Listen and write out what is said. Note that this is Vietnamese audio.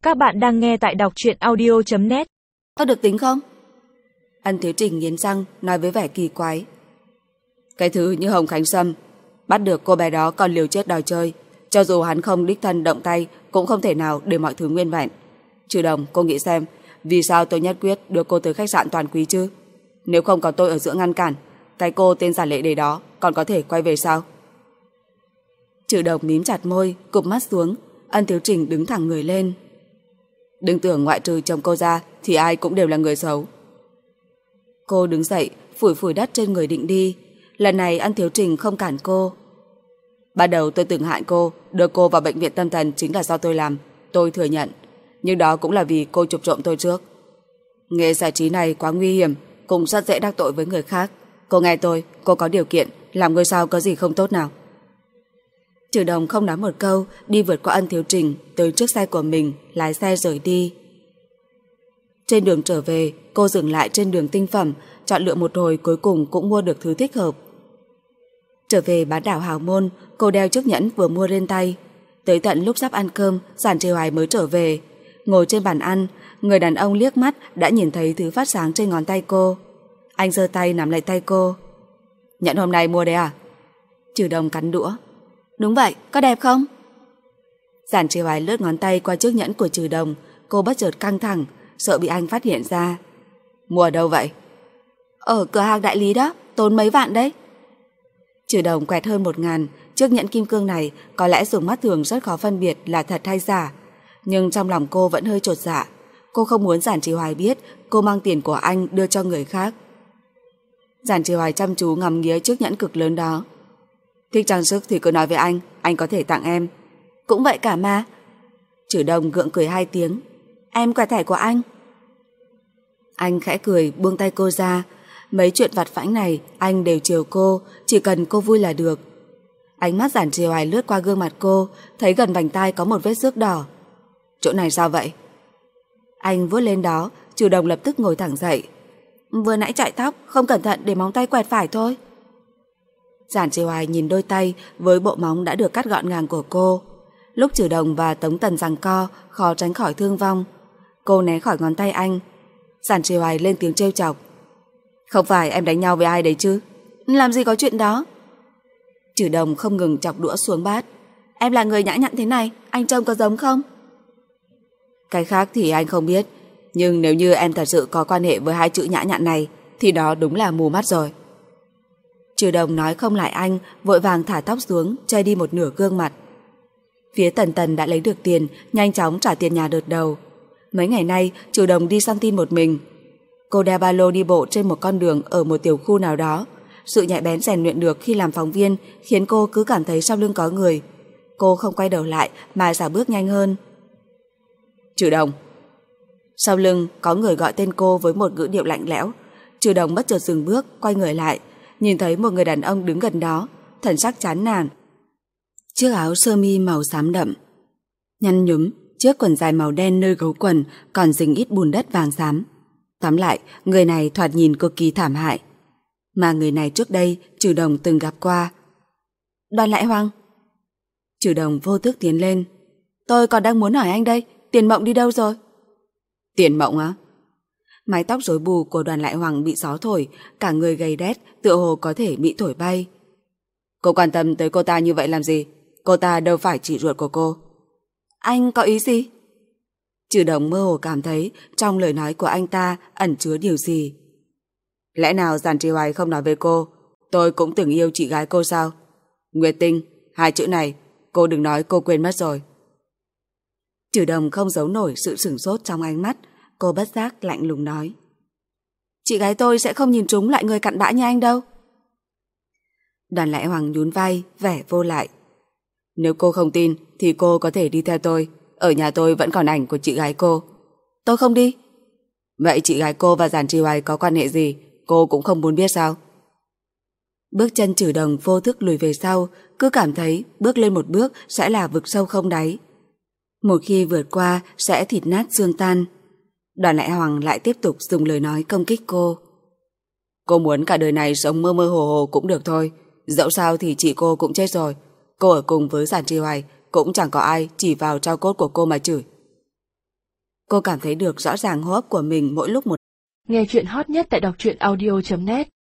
Các bạn đang nghe tại đọc truyện audio.net. Có được tính không? Ân Thiếu Trình nghiến răng nói với vẻ kỳ quái. Cái thứ như Hồng Khánh Sâm bắt được cô bé đó còn liều chết đòi chơi, cho dù hắn không đích thân động tay cũng không thể nào để mọi thứ nguyên vẹn. Trừ Đồng, cô nghĩ xem vì sao tôi nhất quyết đưa cô tới khách sạn Toàn Quý chứ? Nếu không có tôi ở giữa ngăn cản, cái cô tên giả lệ đề đó còn có thể quay về sao? Trừ Đồng mím chặt môi, cụp mắt xuống. Ân Thiếu Trình đứng thẳng người lên. Đừng tưởng ngoại trừ chồng cô ra thì ai cũng đều là người xấu. Cô đứng dậy, phủi phủi đất trên người định đi. Lần này Ân Thiếu Trình không cản cô. Ban đầu tôi từng hại cô, đưa cô vào bệnh viện tâm thần chính là do tôi làm, tôi thừa nhận. Nhưng đó cũng là vì cô chụp trộm tôi trước. Nghề giải trí này quá nguy hiểm, cũng rất dễ đắc tội với người khác. Cô nghe tôi, cô có điều kiện, làm ngôi sao có gì không tốt nào. Trừ Đồng không nói một câu, đi vượt qua Ân Thiếu Trình tới trước xe của mình, lái xe rời đi. Trên đường trở về, cô dừng lại trên đường tinh phẩm, chọn lựa một hồi cuối cùng cũng mua được thứ thích hợp. Trở về bán đảo Hào Môn, cô đeo chiếc nhẫn vừa mua lên tay. Tới tận lúc sắp ăn cơm, Giản Trì Hoài mới trở về. Ngồi trên bàn ăn, người đàn ông liếc mắt đã nhìn thấy thứ phát sáng trên ngón tay cô. Anh giơ tay nắm lấy tay cô. Nhẫn hôm nay mua đấy à? Trừ Đồng cắn đũa. Đúng vậy, có đẹp không? Giản Trì Hoài lướt ngón tay qua chiếc nhẫn của Trừ Đồng. Cô bất chợt căng thẳng, sợ bị anh phát hiện ra. Mua ở đâu vậy? Ở cửa hàng đại lý đó, tốn mấy vạn đấy. Trừ Đồng quẹt hơn 1.000. Chiếc nhẫn kim cương này có lẽ dùng mắt thường rất khó phân biệt là thật hay giả. Nhưng trong lòng cô vẫn hơi chột dạ. Cô không muốn Giản Trì Hoài biết cô mang tiền của anh đưa cho người khác. Giản Trì Hoài chăm chú ngắm nghía chiếc nhẫn cực lớn đó. Thích trang sức thì cứ nói với anh có thể tặng em. Cũng vậy cả mà. Trừ Đồng gượng cười 2 tiếng. Em quẹt thẻ của anh. Anh khẽ cười buông tay cô ra. Mấy chuyện vặt vãnh này anh đều chiều cô, chỉ cần cô vui là được. Ánh mắt Giản Trì Hoài lướt qua gương mặt cô, thấy gần vành tai có một vết xước đỏ. Chỗ này sao vậy? Anh vuốt lên đó. Trừ Đồng lập tức ngồi thẳng dậy. Vừa nãy chải tóc, không cẩn thận để móng tay quẹt phải thôi. Giản Trì Hoài nhìn đôi tay với bộ móng đã được cắt gọn gàng của cô. Lúc Trừ Đồng và Tống Tần giằng co, khó tránh khỏi thương vong. Cô né khỏi ngón tay anh. Giản Trì Hoài lên tiếng trêu chọc. Không phải em đánh nhau với ai đấy chứ? Làm gì có chuyện đó. Trừ Đồng không ngừng chọc đũa xuống bát. Em là người nhã nhặn thế này, anh trông có giống không? Cái khác thì anh không biết, nhưng nếu như em thật sự có quan hệ với 2 chữ nhã nhặn này thì đó đúng là mù mắt rồi. Trừ Đồng nói không lại anh, vội vàng thả tóc xuống, che đi một nửa gương mặt. Phía Tần Tần đã lấy được tiền, nhanh chóng trả tiền nhà đợt đầu. Mấy ngày nay Trừ Đồng đi săn tin một mình. Cô đeo ba lô đi bộ trên một con đường ở một tiểu khu nào đó. Sự nhạy bén rèn luyện được khi làm phóng viên khiến cô cứ cảm thấy sau lưng có người. Cô không quay đầu lại mà dạo bước nhanh hơn. Trừ Đồng. Sau lưng có người gọi tên cô với một ngữ điệu lạnh lẽo. Trừ Đồng bất chợt dừng bước, quay người lại, nhìn thấy một người đàn ông đứng gần đó, thần sắc chán nản. Chiếc áo sơ mi màu xám đậm, nhăn nhúm, chiếc quần dài màu đen nơi gấu quần còn dính ít bùn đất vàng xám. Tóm lại, người này thoạt nhìn cực kỳ thảm hại. Mà người này trước đây Trừ Đồng từng gặp qua. Đoàn Lại Hoàng. Trừ Đồng vô thức tiến lên. Tôi còn đang muốn hỏi anh đây, Tiền Mộng đi đâu rồi? Tiền Mộng á? Mái tóc rối bù của Đoàn Lại Hoàng bị gió thổi, cả người gầy đét, tựa hồ có thể bị thổi bay. Cô quan tâm tới cô ta như vậy làm gì? Cô ta đâu phải chị ruột của cô. Anh có ý gì? Trừ Đồng mơ hồ cảm thấy trong lời nói của anh ta ẩn chứa điều gì. Lẽ nào Giản Trì Hoài không nói với cô tôi cũng từng yêu chị gái cô sao? Nguyệt Tinh, 2 chữ này cô đừng nói cô quên mất rồi. Trừ Đồng không giấu nổi sự sửng sốt trong ánh mắt. Cô bất giác lạnh lùng nói. Chị gái tôi sẽ không nhìn trúng loại người cặn bã như anh đâu. Đoàn Lại Hoàng nhún vai, vẻ vô lại. Nếu cô không tin thì cô có thể đi theo tôi. Ở nhà tôi vẫn còn ảnh của chị gái cô. Tôi không đi. Vậy chị gái cô và Giản Trì Hoài có quan hệ gì cô cũng không muốn biết sao? Bước chân Trừ Đồng vô thức lùi về sau, cứ cảm thấy bước lên một bước sẽ là vực sâu không đáy. Một khi vượt qua sẽ thịt nát xương tan. Đoàn Lại Hoàng lại tiếp tục dùng lời nói công kích cô. Cô muốn cả đời này sống mơ mơ hồ hồ cũng được thôi. Dẫu sao thì chị cô cũng chết rồi. Cô ở cùng với Giản Trì Hoài cũng chẳng có ai chỉ vào tro cốt của cô mà chửi. Cô cảm thấy được rõ ràng hô hấp của mình mỗi lúc một. Nghe chuyện hot nhất tại đọc truyện audio.net